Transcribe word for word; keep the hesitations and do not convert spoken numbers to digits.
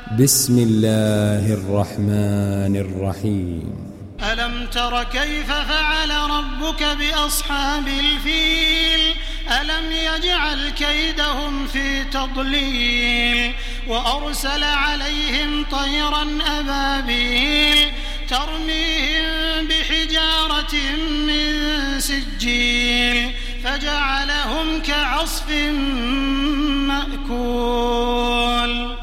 بسم الله الرحمن الرحيم. ألم تر كيف فعل ربك بأصحاب الفيل ألم يجعل كيدهم في تضليل وأرسل عليهم طيرا أبابيل ترميهم بحجارة من سجيل فجعلهم كعصف مأكول.